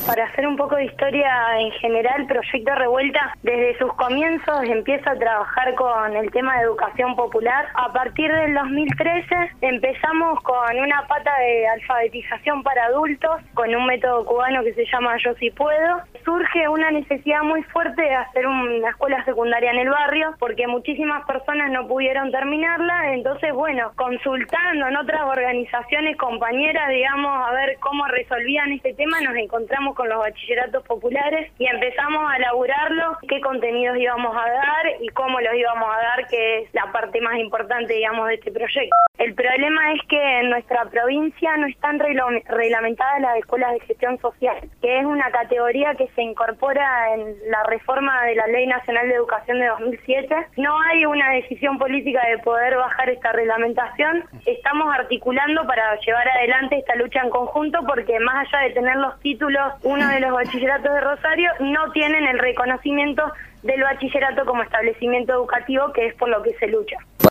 Para hacer un poco de historia en general, Proyecto Revuelta desde sus comienzos empieza a trabajar con el tema de educación popular. A partir del 2013 empezamos con una pata de alfabetización para adultos, con un método cubano que se llama Yo Sí Puedo. Surge una necesidad muy fuerte de hacer una escuela secundaria en el barrio, porque muchísimas personas no pudieron terminarla. Entonces, bueno, consultando en otras organizaciones compañeras, digamos, a ver cómo resolvían este tema, nos encontramos con los bachilleratos populares y empezamos a elaborarlo, qué contenidos íbamos a dar y cómo los íbamos a dar, que es la parte más importante, digamos, de este proyecto. El problema es que en nuestra provincia no están reglamentadas las escuelas de gestión social, que es una categoría que se incorpora en la reforma de la Ley Nacional de Educación de 2007. No hay una decisión política de poder bajar esta reglamentación. Estamos articulando para llevar adelante esta lucha en conjunto, porque más allá de tener los títulos, uno de los bachilleratos de Rosario no tienen el reconocimiento del bachillerato como establecimiento educativo, que es por lo que se lucha.